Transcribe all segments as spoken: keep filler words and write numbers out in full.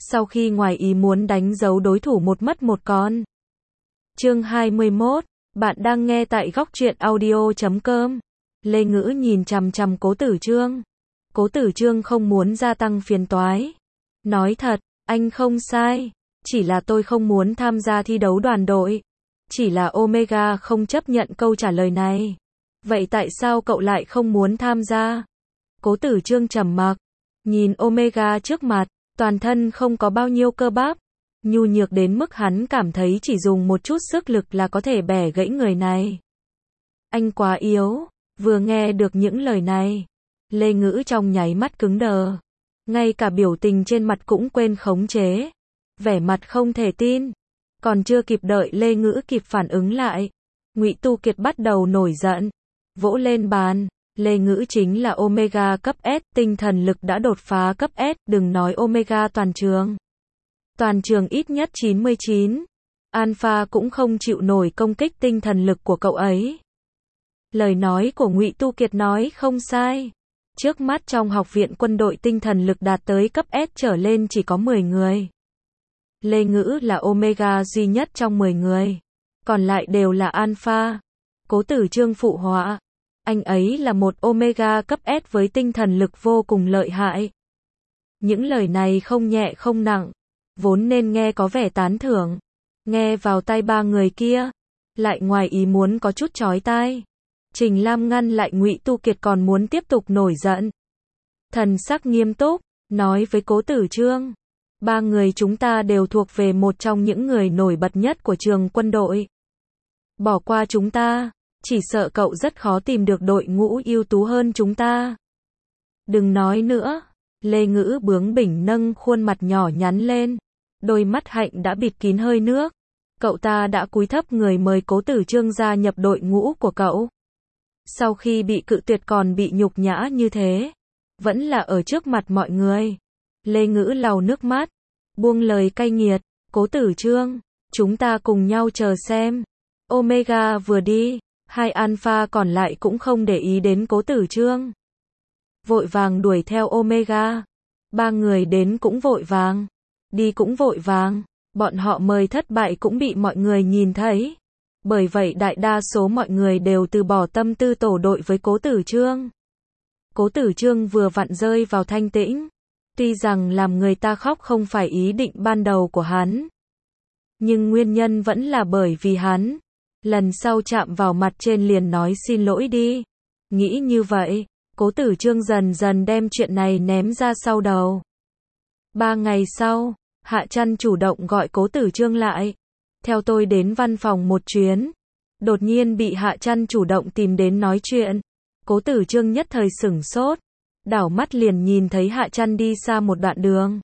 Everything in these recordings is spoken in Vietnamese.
sau khi ngoài ý muốn đánh dấu đối thủ một mất một con. Chương hai mươi mốt, bạn đang nghe tại góc truyện audio chấm com. Lê Ngữ nhìn chằm chằm Cố Tử Trương. Cố Tử Trương không muốn gia tăng phiền toái. Nói thật, anh không sai. Chỉ là tôi không muốn tham gia thi đấu đoàn đội. Chỉ là Omega không chấp nhận câu trả lời này. Vậy tại sao cậu lại không muốn tham gia? Cố Tử Trương trầm mặc. Nhìn Omega trước mặt, toàn thân không có bao nhiêu cơ bắp. Nhu nhược đến mức hắn cảm thấy chỉ dùng một chút sức lực là có thể bẻ gãy người này. Anh quá yếu. Vừa nghe được những lời này, Lê Ngữ trong nháy mắt cứng đờ. Ngay cả biểu tình trên mặt cũng quên khống chế. Vẻ mặt không thể tin. Còn chưa kịp đợi Lê Ngữ kịp phản ứng lại, Ngụy Tu Kiệt bắt đầu nổi giận. Vỗ lên bàn. Lê Ngữ chính là Omega cấp S, tinh thần lực đã đột phá cấp S, đừng nói Omega toàn trường. Toàn trường ít nhất chín mươi chín. Alpha cũng không chịu nổi công kích tinh thần lực của cậu ấy. Lời nói của Ngụy Tu Kiệt nói không sai. Trước mắt trong học viện quân đội tinh thần lực đạt tới cấp S trở lên chỉ có mười người. Lê Ngữ là Omega duy nhất trong mười người. Còn lại đều là Alpha. Cố Tử Trương phụ họa. Anh ấy là một Omega cấp S với tinh thần lực vô cùng lợi hại. Những lời này không nhẹ không nặng. Vốn nên nghe có vẻ tán thưởng. Nghe vào tai ba người kia. Lại ngoài ý muốn có chút chói tai. Trình Lam ngăn lại Ngụy Tu Kiệt còn muốn tiếp tục nổi giận. Thần sắc nghiêm túc, nói với Cố Tử Trương. Ba người chúng ta đều thuộc về một trong những người nổi bật nhất của trường quân đội. Bỏ qua chúng ta, chỉ sợ cậu rất khó tìm được đội ngũ ưu tú hơn chúng ta. Đừng nói nữa. Lê Ngữ bướng bỉnh nâng khuôn mặt nhỏ nhắn lên. Đôi mắt hạnh đã bịt kín hơi nước. Cậu ta đã cúi thấp người mời Cố Tử Trương gia nhập đội ngũ của cậu. Sau khi bị cự tuyệt còn bị nhục nhã như thế. Vẫn là ở trước mặt mọi người. Lê Ngữ lau nước mắt. Buông lời cay nghiệt. Cố Tử Trương, chúng ta cùng nhau chờ xem. Omega vừa đi, hai Alpha còn lại cũng không để ý đến Cố Tử Trương. Vội vàng đuổi theo Omega. Ba người đến cũng vội vàng. Đi cũng vội vàng. Bọn họ mời thất bại cũng bị mọi người nhìn thấy. Bởi vậy đại đa số mọi người đều từ bỏ tâm tư tổ đội với Cố Tử Trương. Cố Tử Trương vừa vặn rơi vào thanh tĩnh. Tuy rằng làm người ta khóc không phải ý định ban đầu của hắn. Nhưng nguyên nhân vẫn là bởi vì hắn. Lần sau chạm vào mặt trên liền nói xin lỗi đi. Nghĩ như vậy, Cố Tử Trương dần dần đem chuyện này ném ra sau đầu. Ba ngày sau, Hạ Trăn chủ động gọi Cố Tử Trương lại. Theo tôi đến văn phòng một chuyến. Đột nhiên bị Hạ Trăn chủ động tìm đến nói chuyện. Cố Tử Trương nhất thời sửng sốt. Đảo mắt liền nhìn thấy Hạ Trăn đi xa một đoạn đường.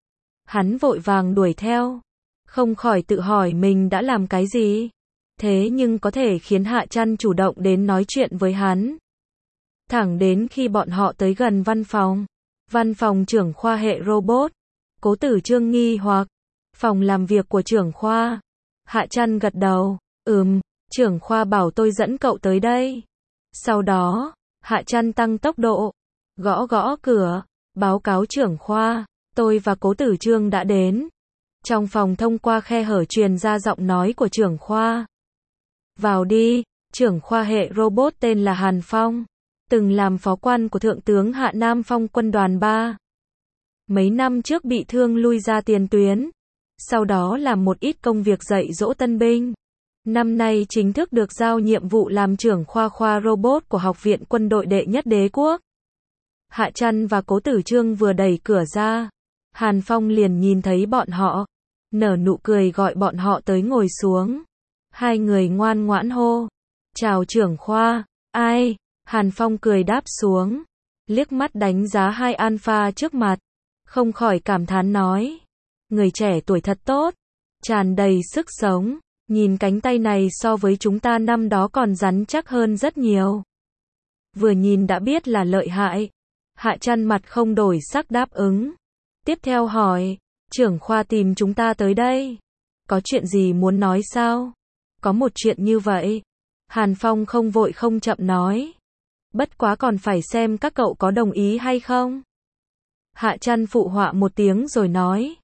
Hắn vội vàng đuổi theo. Không khỏi tự hỏi mình đã làm cái gì. Thế nhưng có thể khiến Hạ Trăn chủ động đến nói chuyện với hắn. Thẳng đến khi bọn họ tới gần văn phòng. Văn phòng trưởng khoa hệ robot. Cố Tử Trương nghi hoặc. Phòng làm việc của trưởng khoa. Hạ Trăn gật đầu. Ừm, trưởng khoa bảo tôi dẫn cậu tới đây. Sau đó, Hạ Trăn tăng tốc độ. Gõ gõ cửa. Báo cáo trưởng khoa. Tôi và Cố Tử Trương đã đến. Trong phòng thông qua khe hở truyền ra giọng nói của trưởng khoa. Vào đi. Trưởng khoa hệ robot tên là Hàn Phong. Từng làm phó quan của Thượng tướng Hạ Nam Phong quân đoàn ba. Mấy năm trước bị thương lui ra tiền tuyến. Sau đó làm một ít công việc dạy dỗ tân binh. Năm nay chính thức được giao nhiệm vụ làm trưởng khoa khoa robot của Học viện Quân đội đệ nhất đế quốc. Hạ Trăn và Cố Tử Trương vừa đẩy cửa ra. Hàn Phong liền nhìn thấy bọn họ. Nở nụ cười gọi bọn họ tới ngồi xuống. Hai người ngoan ngoãn hô. Chào trưởng khoa. Ai? Hàn Phong cười đáp xuống. Liếc mắt đánh giá hai Alpha trước mặt. Không khỏi cảm thán nói. Người trẻ tuổi thật tốt. Tràn đầy sức sống. Nhìn cánh tay này so với chúng ta năm đó còn rắn chắc hơn rất nhiều. Vừa nhìn đã biết là lợi hại. Hạ Trăn mặt không đổi sắc đáp ứng. Tiếp theo hỏi. Trưởng khoa tìm chúng ta tới đây. Có chuyện gì muốn nói sao? Có một chuyện như vậy. Hàn Phong không vội không chậm nói. Bất quá còn phải xem các cậu có đồng ý hay không. Hạ Trăn phụ họa một tiếng rồi nói.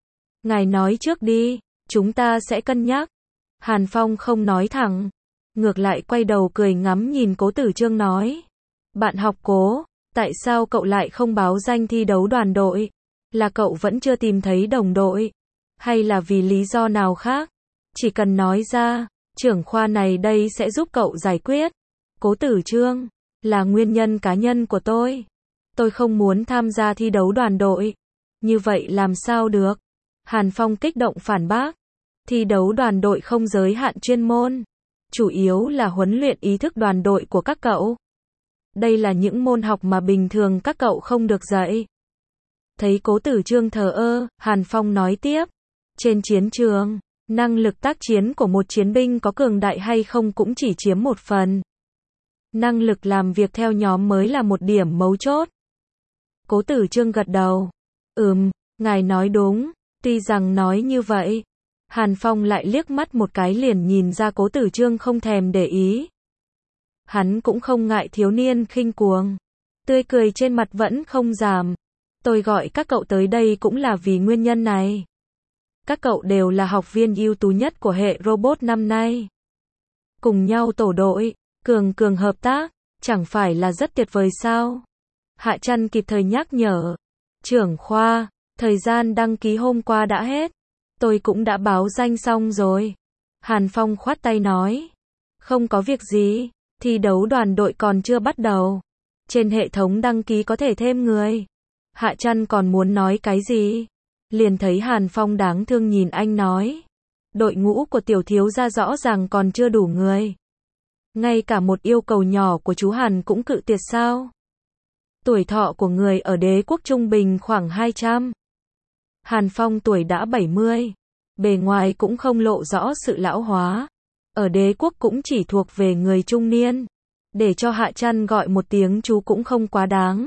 Ngài nói trước đi, chúng ta sẽ cân nhắc. Hàn Phong không nói thẳng, ngược lại quay đầu cười ngắm nhìn Cố Tử Trương nói. Bạn học Cố, tại sao cậu lại không báo danh thi đấu đoàn đội? Là cậu vẫn chưa tìm thấy đồng đội? Hay là vì lý do nào khác? Chỉ cần nói ra, trưởng khoa này đây sẽ giúp cậu giải quyết. Cố Tử Trương, là nguyên nhân cá nhân của tôi. Tôi không muốn tham gia thi đấu đoàn đội. Như vậy làm sao được? Hàn Phong kích động phản bác. Thi đấu đoàn đội không giới hạn chuyên môn. Chủ yếu là huấn luyện ý thức đoàn đội của các cậu. Đây là những môn học mà bình thường các cậu không được dạy. Thấy Cố Tử Trương thờ ơ, Hàn Phong nói tiếp. Trên chiến trường, năng lực tác chiến của một chiến binh có cường đại hay không cũng chỉ chiếm một phần. Năng lực làm việc theo nhóm mới là một điểm mấu chốt. Cố Tử Trương gật đầu. Ừm, ngài nói đúng. Tuy rằng nói như vậy, Hàn Phong lại liếc mắt một cái liền nhìn ra Cố Tử Trương không thèm để ý. Hắn cũng không ngại thiếu niên khinh cuồng. Tươi cười trên mặt vẫn không giảm. Tôi gọi các cậu tới đây cũng là vì nguyên nhân này. Các cậu đều là học viên ưu tú nhất của hệ robot năm nay. Cùng nhau tổ đội, cường cường hợp tác, chẳng phải là rất tuyệt vời sao? Hạ Trăn kịp thời nhắc nhở. Trưởng khoa, thời gian đăng ký hôm qua đã hết. Tôi cũng đã báo danh xong rồi. Hàn Phong khoát tay nói. Không có việc gì, thi đấu đoàn đội còn chưa bắt đầu. Trên hệ thống đăng ký có thể thêm người. Hạ Trăn còn muốn nói cái gì? Liền thấy Hàn Phong đáng thương nhìn anh nói. Đội ngũ của tiểu thiếu gia rõ ràng còn chưa đủ người. Ngay cả một yêu cầu nhỏ của chú Hàn cũng cự tuyệt sao? Tuổi thọ của người ở đế quốc trung bình khoảng hai trăm. Hàn Phong tuổi đã bảy mươi. Bề ngoài cũng không lộ rõ sự lão hóa. Ở đế quốc cũng chỉ thuộc về người trung niên. Để cho Hạ Trăn gọi một tiếng chú cũng không quá đáng.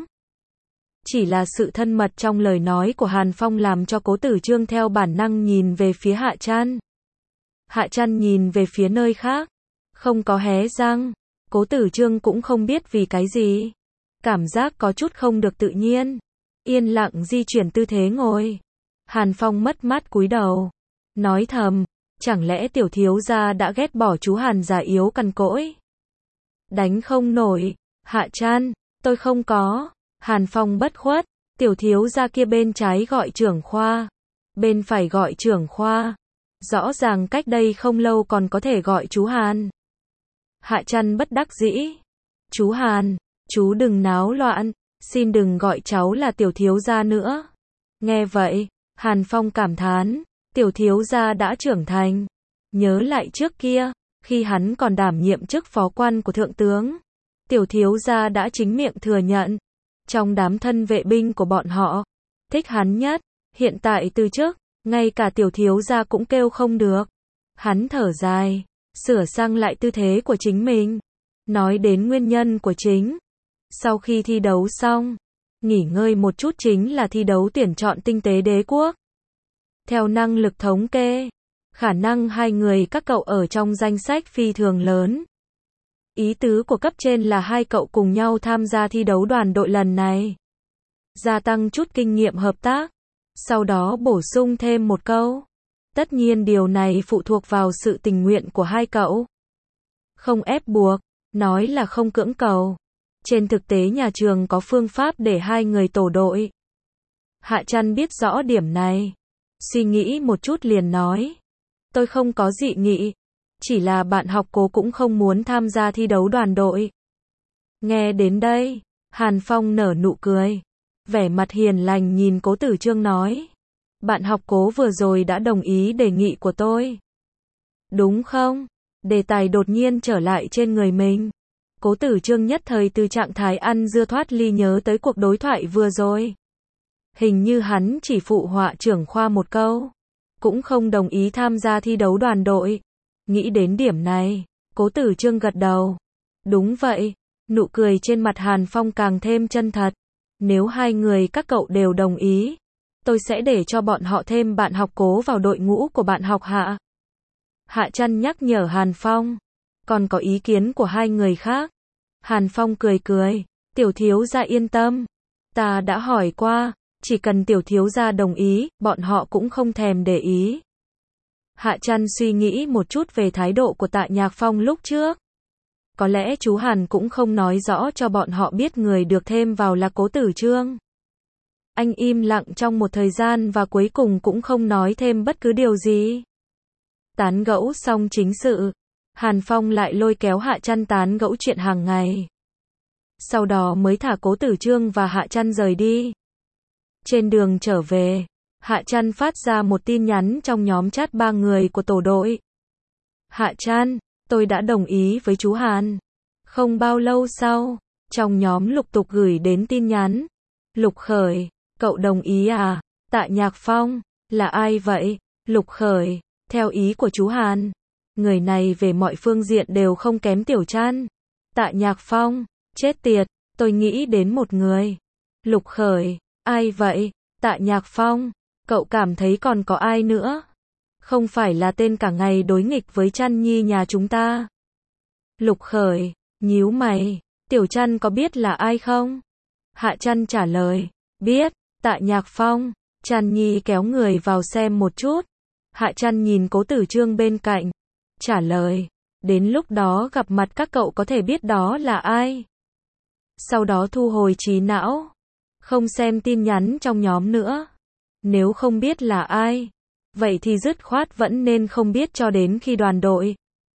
Chỉ là sự thân mật trong lời nói của Hàn Phong làm cho Cố Tử Trương theo bản năng nhìn về phía Hạ Trăn. Hạ Trăn nhìn về phía nơi khác. Không có hé răng. Cố Tử Trương cũng không biết vì cái gì. Cảm giác có chút không được tự nhiên. Yên lặng di chuyển tư thế ngồi. Hàn Phong mất mát cúi đầu. Nói thầm. Chẳng lẽ tiểu thiếu gia đã ghét bỏ chú Hàn già yếu cằn cỗi? Đánh không nổi. Hạ Trăn, tôi không có. Hàn Phong bất khuất. Tiểu thiếu gia kia bên trái gọi trưởng khoa. Bên phải gọi trưởng khoa. Rõ ràng cách đây không lâu còn có thể gọi chú Hàn. Hạ Trăn bất đắc dĩ. Chú Hàn, chú đừng náo loạn. Xin đừng gọi cháu là tiểu thiếu gia nữa. Nghe vậy, Hàn Phong cảm thán. Tiểu thiếu gia đã trưởng thành. Nhớ lại trước kia, khi hắn còn đảm nhiệm chức phó quan của thượng tướng. Tiểu thiếu gia đã chính miệng thừa nhận. Trong đám thân vệ binh của bọn họ, thích hắn nhất. Hiện tại từ chức, ngay cả tiểu thiếu gia cũng kêu không được. Hắn thở dài, sửa sang lại tư thế của chính mình. Nói đến nguyên nhân của chính. Sau khi thi đấu xong, nghỉ ngơi một chút chính là thi đấu tuyển chọn tinh tế đế quốc. Theo năng lực thống kê, khả năng hai người các cậu ở trong danh sách phi thường lớn. Ý tứ của cấp trên là hai cậu cùng nhau tham gia thi đấu đoàn đội lần này. Gia tăng chút kinh nghiệm hợp tác. Sau đó bổ sung thêm một câu. Tất nhiên điều này phụ thuộc vào sự tình nguyện của hai cậu. Không ép buộc, nói là không cưỡng cầu. Trên thực tế nhà trường có phương pháp để hai người tổ đội. Hạ Trăn biết rõ điểm này. Suy nghĩ một chút liền nói. Tôi không có dị nghị. Chỉ là bạn học Cố cũng không muốn tham gia thi đấu đoàn đội. Nghe đến đây, Hàn Phong nở nụ cười. Vẻ mặt hiền lành nhìn Cố Tử Trương nói. Bạn học Cố vừa rồi đã đồng ý đề nghị của tôi. Đúng không? Đề tài đột nhiên trở lại trên người mình. Cố Tử Trương nhất thời từ trạng thái ăn dưa thoát ly nhớ tới cuộc đối thoại vừa rồi. Hình như hắn chỉ phụ họa trưởng khoa một câu. Cũng không đồng ý tham gia thi đấu đoàn đội. Nghĩ đến điểm này, Cố Tử Trương gật đầu. Đúng vậy, nụ cười trên mặt Hàn Phong càng thêm chân thật. Nếu hai người các cậu đều đồng ý, tôi sẽ để cho bọn họ thêm bạn học Cố vào đội ngũ của bạn học Hạ. Hạ Trăn nhắc nhở Hàn Phong. Còn có ý kiến của hai người khác. Hàn Phong cười cười. Tiểu thiếu gia yên tâm. Ta đã hỏi qua, Chỉ cần tiểu thiếu gia đồng ý, bọn họ cũng không thèm để ý. Hạ Trăn suy nghĩ một chút về thái độ của Tạ Nhạc Phong lúc trước. Có lẽ chú Hàn cũng không nói rõ cho bọn họ biết người được thêm vào là Cố Tử Trương. Anh im lặng trong một thời gian và cuối cùng cũng không nói thêm bất cứ điều gì. Tán gẫu xong chính sự, Hàn Phong lại lôi kéo Hạ Trăn tán gẫu chuyện hàng ngày. Sau đó mới thả Cố Tử Trương và Hạ Trăn rời đi. Trên đường trở về, Hạ Trăn phát ra một tin nhắn trong nhóm chat ba người của tổ đội. Hạ Trăn, tôi đã đồng ý với chú Hàn. Không bao lâu sau, trong nhóm lục tục gửi đến tin nhắn. Lục Khởi, cậu đồng ý à? Tạ Nhạc Phong, là ai vậy? Lục Khởi, theo ý của chú Hàn. Người này về mọi phương diện đều không kém Tiểu Trăn. Tạ Nhạc Phong, chết tiệt, tôi nghĩ đến một người. Lục Khởi, ai vậy? Tạ Nhạc Phong, cậu cảm thấy còn có ai nữa? Không phải là tên cả ngày đối nghịch với Trăn Nhi nhà chúng ta. Lục Khởi, nhíu mày, Tiểu Trăn có biết là ai không? Hạ Trăn trả lời, biết. Tạ Nhạc Phong, Trăn Nhi kéo người vào xem một chút. Hạ Trăn nhìn Cố Tử Trương bên cạnh, trả lời, đến lúc đó gặp mặt các cậu có thể biết đó là ai. Sau đó thu hồi trí não, không xem tin nhắn trong nhóm nữa. Nếu không biết là ai, vậy thì dứt khoát vẫn nên không biết cho đến khi đoàn đội.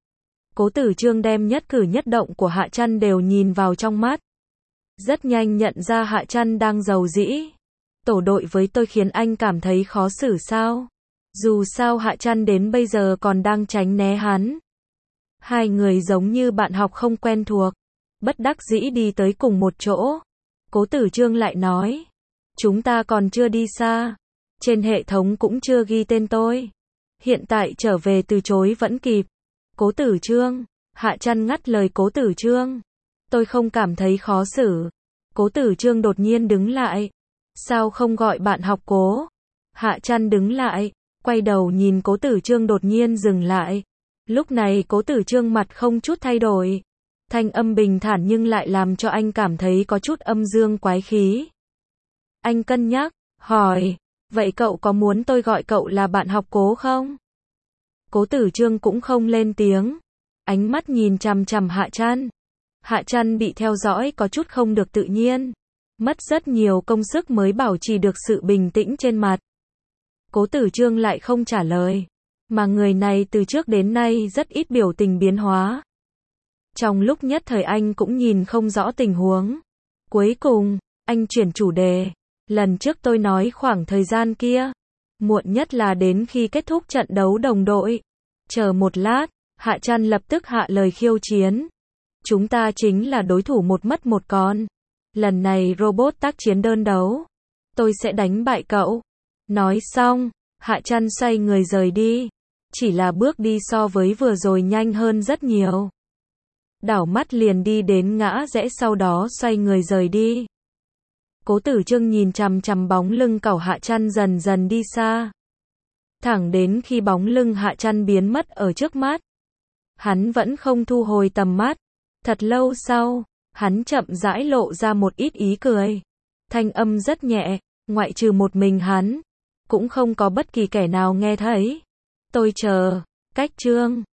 Cố Tử Trương đem nhất cử nhất động của Hạ Trăn đều nhìn vào trong mắt. Rất nhanh nhận ra Hạ Trăn đang giàu dĩ. Tổ đội với tôi khiến anh cảm thấy khó xử sao? Dù sao Hạ Trăn đến bây giờ còn đang tránh né hắn. Hai người giống như bạn học không quen thuộc, bất đắc dĩ đi tới cùng một chỗ. Cố Tử Trương lại nói, chúng ta còn chưa đi xa, trên hệ thống cũng chưa ghi tên tôi. Hiện tại trở về từ chối vẫn kịp. Cố Tử Trương, Hạ Trăn ngắt lời Cố Tử Trương. Tôi không cảm thấy khó xử. Cố Tử Trương đột nhiên đứng lại. Sao không gọi bạn học Cố? Hạ Trăn đứng lại, quay đầu nhìn Cố Tử Trương đột nhiên dừng lại. Lúc này Cố Tử Trương mặt không chút thay đổi. Thanh âm bình thản nhưng lại làm cho anh cảm thấy có chút âm dương quái khí. Anh cân nhắc, hỏi, vậy cậu có muốn tôi gọi cậu là bạn học Cố không? Cố Tử Trương cũng không lên tiếng. Ánh mắt nhìn chằm chằm Hạ Trăn. Hạ Trăn bị theo dõi có chút không được tự nhiên. Mất rất nhiều công sức mới bảo trì được sự bình tĩnh trên mặt. Cố Tử Trương lại không trả lời. Mà người này từ trước đến nay rất ít biểu tình biến hóa. Trong lúc nhất thời anh cũng nhìn không rõ tình huống. Cuối cùng, anh chuyển chủ đề. Lần trước tôi nói khoảng thời gian kia, muộn nhất là đến khi kết thúc trận đấu đồng đội. Chờ một lát, Hạ Trăn lập tức hạ lời khiêu chiến. Chúng ta chính là đối thủ một mất một con. Lần này robot tác chiến đơn đấu. Tôi sẽ đánh bại cậu. Nói xong, Hạ Trăn xoay người rời đi. Chỉ là bước đi so với vừa rồi nhanh hơn rất nhiều. Đảo mắt liền đi đến ngã rẽ sau đó xoay người rời đi. Cố Tử Trương nhìn chằm chằm bóng lưng cẩu Hạ Trăn dần dần đi xa. Thẳng đến khi bóng lưng Hạ Trăn biến mất ở trước mắt. Hắn vẫn không thu hồi tầm mắt. Thật lâu sau, hắn chậm rãi lộ ra một ít ý cười. Thanh âm rất nhẹ, ngoại trừ một mình hắn. Cũng không có bất kỳ kẻ nào nghe thấy. Tôi chờ, cách chương.